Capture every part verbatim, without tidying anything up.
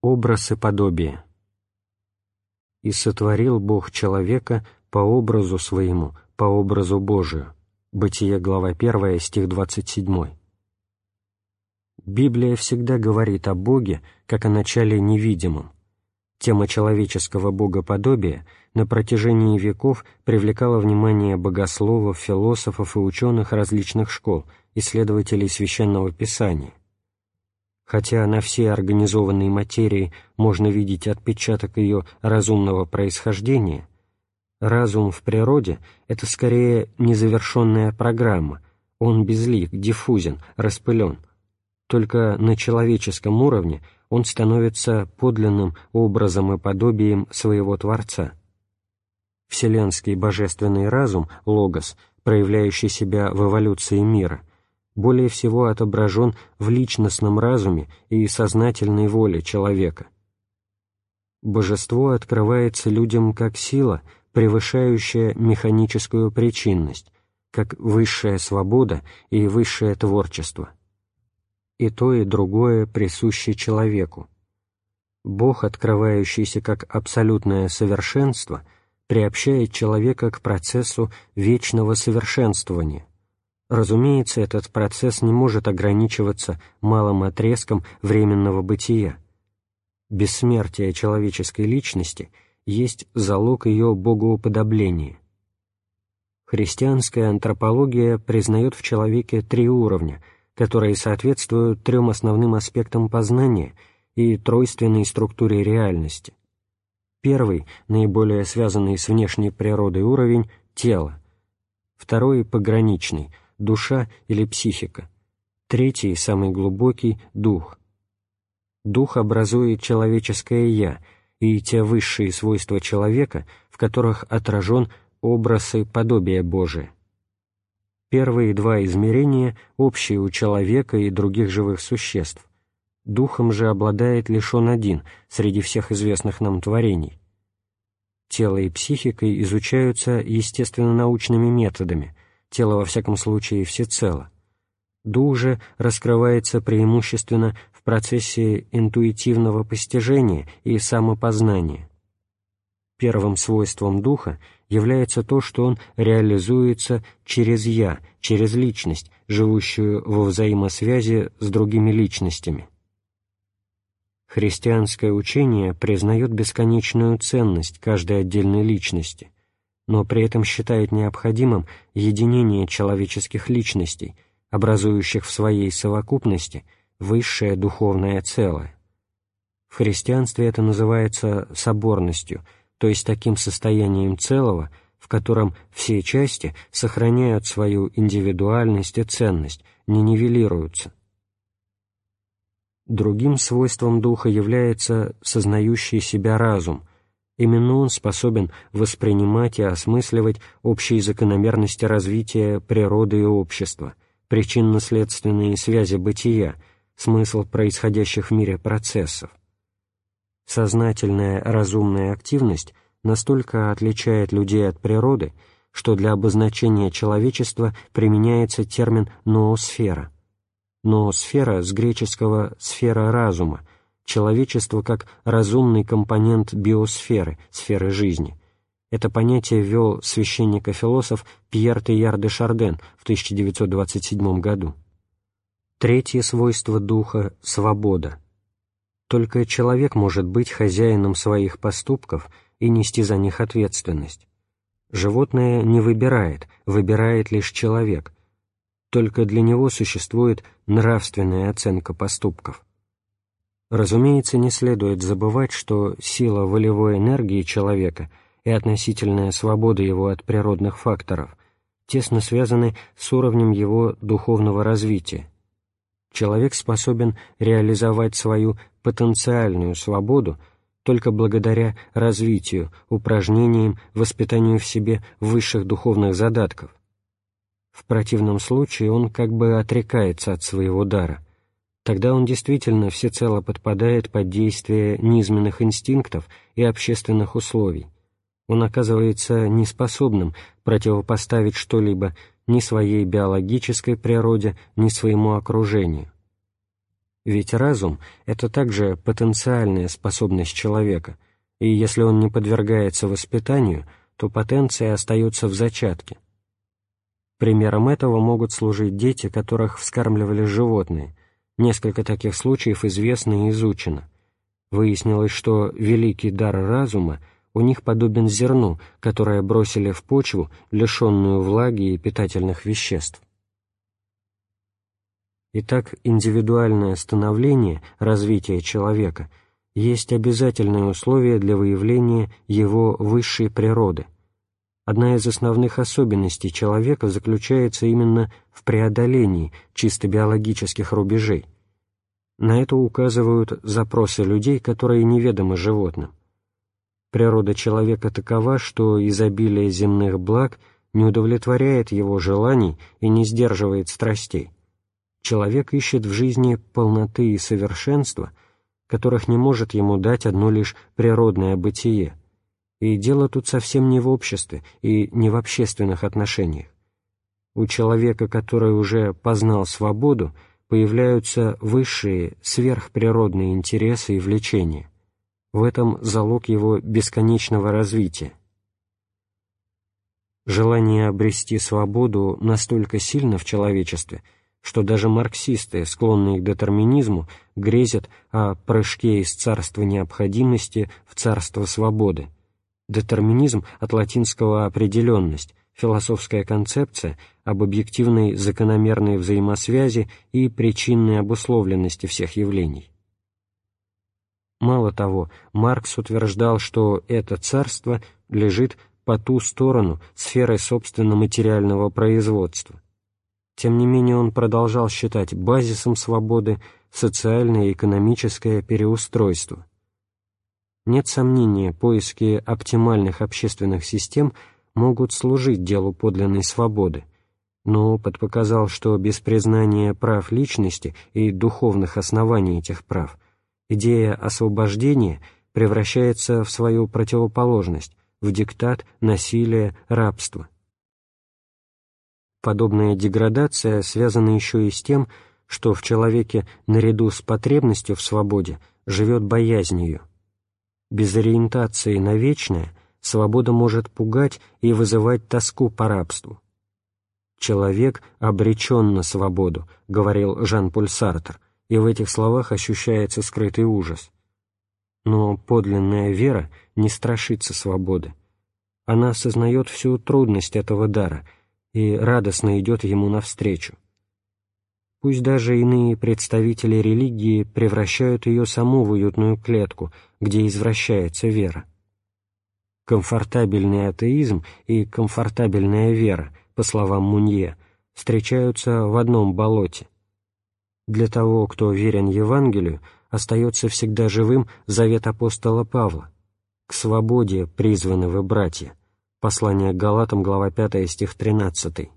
Образ и подобие. «И сотворил Бог человека по образу своему, по образу Божию». Бытие, глава первая, стих двадцать семь. Библия всегда говорит о Боге как о начале невидимом. Тема человеческого богоподобия на протяжении веков привлекала внимание богословов, философов и ученых различных школ, исследователей Священного Писания. Хотя на всей организованной материи можно видеть отпечаток ее разумного происхождения, разум в природе — это скорее незавершенная программа, он безлик, диффузен, распылен. Только на человеческом уровне он становится подлинным образом и подобием своего Творца. Вселенский божественный разум, логос, проявляющий себя в эволюции мира, более всего отображен в личностном разуме и сознательной воле человека. Божество открывается людям как сила, превышающая механическую причинность, как высшая свобода и высшее творчество. И то, и другое присуще человеку. Бог, открывающийся как абсолютное совершенство, приобщает человека к процессу вечного совершенствования. Разумеется, этот процесс не может ограничиваться малым отрезком временного бытия. Бессмертие человеческой личности есть залог ее богоуподобления. Христианская антропология признает в человеке три уровня, которые соответствуют трем основным аспектам познания и тройственной структуре реальности. Первый, наиболее связанный с внешней природой уровень – тело. Второй – пограничный – душа или психика. Третий, самый глубокий – дух. Дух образует человеческое «я» и те высшие свойства человека, в которых отражен образ и подобие Божие. Первые два измерения общие у человека и других живых существ. Духом же обладает лишь он один среди всех известных нам творений. Тело и психика изучаются естественно-научными методами, тело во всяком случае всецело. Дух же раскрывается преимущественно в процессе интуитивного постижения и самопознания. Первым свойством духа является то, что он реализуется через «я», через личность, живущую во взаимосвязи с другими личностями. Христианское учение признает бесконечную ценность каждой отдельной личности, но при этом считает необходимым единение человеческих личностей, образующих в своей совокупности высшее духовное целое. В христианстве это называется соборностью, то есть таким состоянием целого, в котором все части сохраняют свою индивидуальность и ценность, не нивелируются. Другим свойством духа является сознающий себя разум. Именно он способен воспринимать и осмысливать общие закономерности развития природы и общества, причинно-следственные связи бытия, смысл происходящих в мире процессов. Сознательная разумная активность настолько отличает людей от природы, что для обозначения человечества применяется термин «ноосфера». Ноосфера с греческого «сфера разума», человечество как разумный компонент биосферы, сферы жизни. Это понятие ввел священник и философ Пьер Тейяр де Шарден в тысяча девятьсот двадцать седьмом году. Третье свойство духа — свобода. Только человек может быть хозяином своих поступков и нести за них ответственность. Животное не выбирает, выбирает лишь человек. Только для него существует нравственная оценка поступков. Разумеется, не следует забывать, что сила волевой энергии человека и относительная свобода его от природных факторов тесно связаны с уровнем его духовного развития. Человек способен реализовать свою потенциальную свободу только благодаря развитию, упражнениям, воспитанию в себе высших духовных задатков. В противном случае он как бы отрекается от своего дара. Тогда он действительно всецело подпадает под действие низменных инстинктов и общественных условий. Он оказывается неспособным противопоставить что-либо ни своей биологической природе, ни своему окружению. Ведь разум — это также потенциальная способность человека, и если он не подвергается воспитанию, то потенция остается в зачатке. Примером этого могут служить дети, которых вскармливали животные. Несколько таких случаев известно и изучено. Выяснилось, что великий дар разума у них подобен зерну, которое бросили в почву, лишенную влаги и питательных веществ. Итак, индивидуальное становление, развитие человека есть обязательное условие для выявления его высшей природы. Одна из основных особенностей человека заключается именно в преодолении чисто биологических рубежей. На это указывают запросы людей, которые неведомы животным. Природа человека такова, что изобилие земных благ не удовлетворяет его желаний и не сдерживает страстей. Человек ищет в жизни полноты и совершенства, которых не может ему дать одно лишь природное бытие. И дело тут совсем не в обществе и не в общественных отношениях. У человека, который уже познал свободу, появляются высшие, сверхприродные интересы и влечения. В этом залог его бесконечного развития. Желание обрести свободу настолько сильно в человечестве, что даже марксисты, склонные к детерминизму, грезят о прыжке из царства необходимости в царство свободы. Детерминизм от латинского «определенность», философская концепция об объективной закономерной взаимосвязи и причинной обусловленности всех явлений. Мало того, Маркс утверждал, что это царство лежит по ту сторону сферы собственно материального производства. Тем не менее, он продолжал считать базисом свободы социальное и экономическое переустройство. Нет сомнения, поиски оптимальных общественных систем могут служить делу подлинной свободы, но опыт показал, что без признания прав личности и духовных оснований этих прав идея освобождения превращается в свою противоположность, в диктат, насилие, рабство. Подобная деградация связана еще и с тем, что в человеке наряду с потребностью в свободе живет боязнь ее. Без ориентации на вечное свобода может пугать и вызывать тоску по рабству. «Человек обречен на свободу», — говорил Жан-Поль Сартр, и в этих словах ощущается скрытый ужас. Но подлинная вера не страшится свободы. Она осознает всю трудность этого дара и радостно идет ему навстречу. Пусть даже иные представители религии превращают ее саму в уютную клетку, где извращается вера. Комфортабельный атеизм и комфортабельная вера, по словам Мунье, встречаются в одном болоте. Для того, кто верен Евангелию, остается всегда живым завет апостола Павла: «К свободе призваны вы, братья». Послание к Галатам, глава пятая, стих тринадцатый.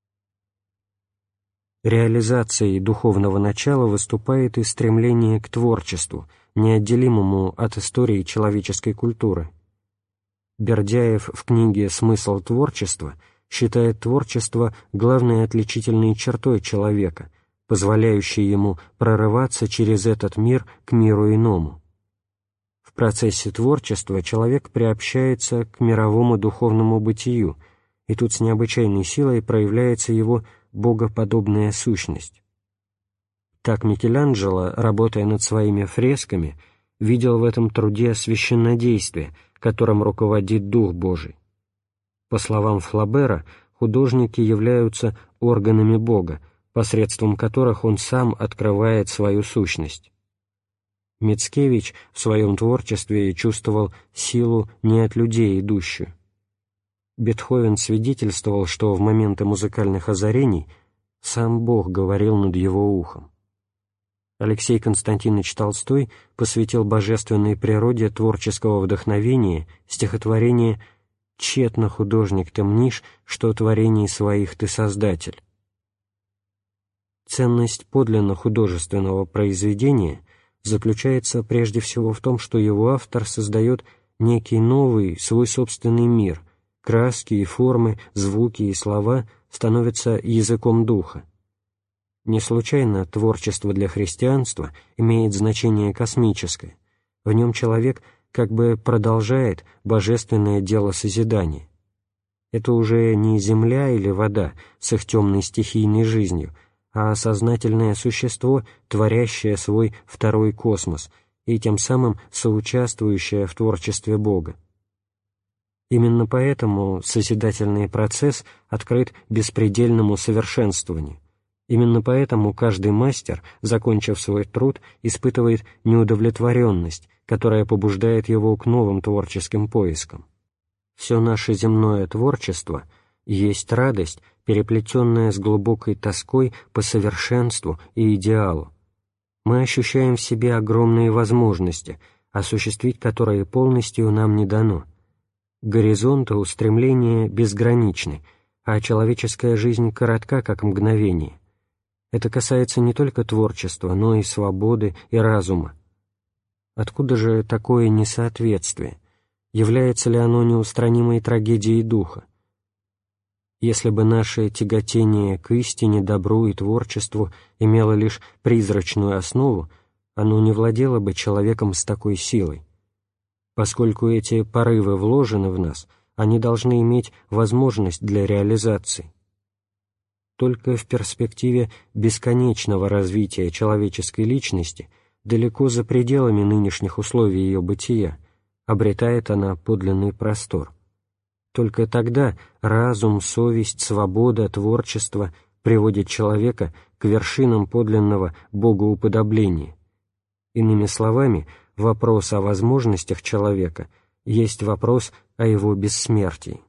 Реализацией духовного начала выступает и стремление к творчеству, неотделимому от истории человеческой культуры. Бердяев в книге «Смысл творчества» считает творчество главной отличительной чертой человека, позволяющей ему прорываться через этот мир к миру иному. В процессе творчества человек приобщается к мировому духовному бытию, и тут с необычайной силой проявляется его богоподобная сущность. Так Микеланджело, работая над своими фресками, видел в этом труде священнодействие, которым руководит Дух Божий. По словам Флабера, художники являются органами Бога, посредством которых он сам открывает свою сущность. Мицкевич в своем творчестве чувствовал силу не от людей идущую. Бетховен свидетельствовал, что в моменты музыкальных озарений сам Бог говорил над его ухом. Алексей Константинович Толстой посвятил божественной природе творческого вдохновения стихотворение «Тщетно, художник, ты мнишь, что творений своих ты создатель». Ценность подлинно художественного произведения заключается прежде всего в том, что его автор создает некий новый, свой собственный мир. Краски и формы, звуки и слова становятся языком духа. Не случайно творчество для христианства имеет значение космическое. В нем человек как бы продолжает божественное дело созидания. Это уже не земля или вода с их темной стихийной жизнью, а сознательное существо, творящее свой второй космос и тем самым соучаствующее в творчестве Бога. Именно поэтому созидательный процесс открыт беспредельному совершенствованию. Именно поэтому каждый мастер, закончив свой труд, испытывает неудовлетворенность, которая побуждает его к новым творческим поискам. Все наше земное творчество есть радость, переплетенная с глубокой тоской по совершенству и идеалу. Мы ощущаем в себе огромные возможности, осуществить которые полностью нам не дано. Горизонты устремления безграничны, а человеческая жизнь коротка, как мгновение. Это касается не только творчества, но и свободы и разума. Откуда же такое несоответствие? Является ли оно неустранимой трагедией духа? Если бы наше тяготение к истине, добру и творчеству имело лишь призрачную основу, оно не владело бы человеком с такой силой. Поскольку эти порывы вложены в нас, они должны иметь возможность для реализации. Только в перспективе бесконечного развития человеческой личности, далеко за пределами нынешних условий ее бытия, обретает она подлинный простор. Только тогда разум, совесть, свобода, творчество приводят человека к вершинам подлинного богоуподобления. Иными словами, вопрос о возможностях человека есть вопрос о его бессмертии.